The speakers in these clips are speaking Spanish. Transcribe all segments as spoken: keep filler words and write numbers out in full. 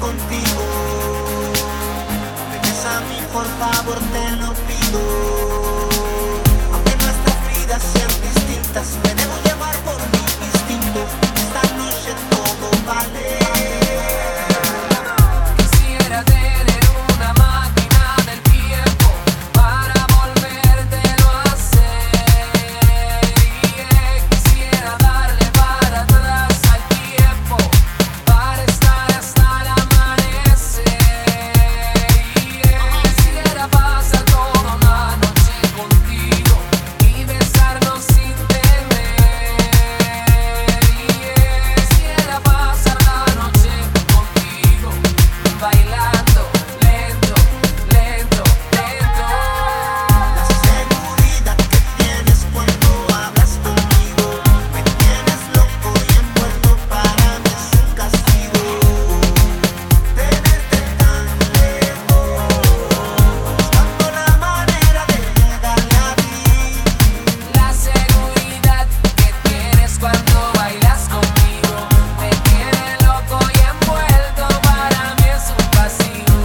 contigo. Regresa a mí, por favor, te lo pido. Aunque nuestras vidas sean distintas, me debo llevar por mi instinto. Esta noche todo vale. Quisiera tener una máquina del tiempo para volvértelo a hacer. Yeah. Quisiera darle para atrás al tiempo para estar hasta el amanecer. Yeah. Quisiera pasar toda una noche contigo y besarnos sin temer. Yeah. Quisiera pasar la noche contigo bailando lento, lento, lento. La seguridad que tienes cuando hablas conmigo me tienes loco y envuelto, para mí es un castigo. Tenerte tan lejos, buscando la manera de llegarle a ti. La seguridad que tienes cuando bailas conmigo me tiene loco y envuelto, para mí es un vacío.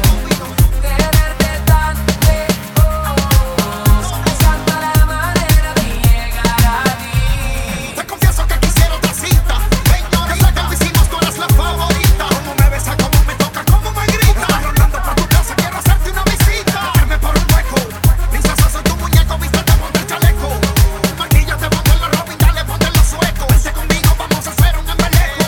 Tenerte tan lejos, buscando la manera de llegar a ti. Te confieso que quisiera otra cita. Señorita, que lo hicimos, tú eres la favorita. Cómo me besa, cómo me toca, cómo me grita. Rondando por tu casa, quiero hacerte una visita. Meterme por un hueco. Princesa, soy tu muñeco, vístete, ponte el chaleco. Maquíllate, ponte los Robin, dale, ponte los suecos. Vente conmigo, vamos a hacer un embeleco.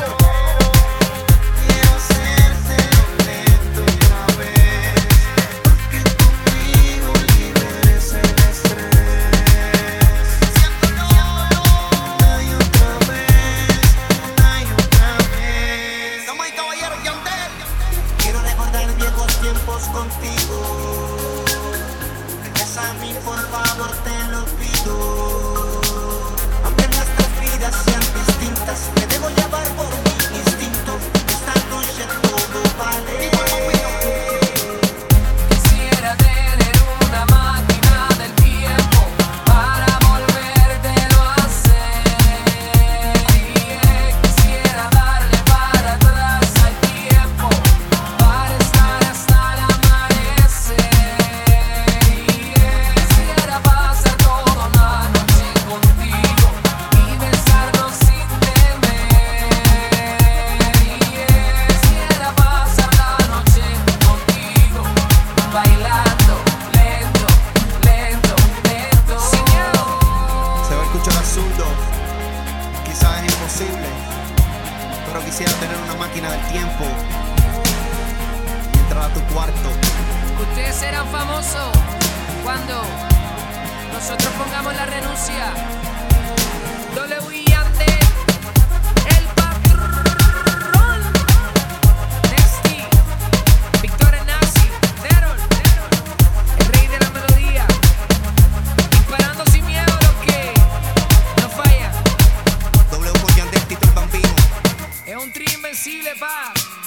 Quiero hacerte lento otra vez, que conmigo liberes el estrés. Siéntolo una y otra vez, una y otra vez. Damas y caballeros, Yandel. Quiero recordar viejos tiempos contigo. Regresa a mí, por favor, te lo pido. Aunque nuestras vidas sean distintas, me debo llevar por mi instinto. Esta noche todo vale. Quisiera tener una máquina del tiempo para volvértelo a hacer. Yeah. Quisiera darle para atrás al tiempo para estar hasta el amanecer. Yeah. Quisiera pasar toda una noche contigo y besarnos sin temer. Yeah. Quisiera pasar la noche contigo bailando lento, lento, lento. Sin miedo. Se va a escuchar absurdo, quizás es imposible, pero quisiera tener una máquina del tiempo y entrar a tu cuarto. Ustedes serán famosos cuando nosotros pongamos la renuncia. W I Yandel, el patrón, Nesty, Víctor Nazi, Derol, el rey de la melodía, disparando sin miedo a lo que no falla. W con Yandel, Tito el Bambino. Es un tri invencible, pa.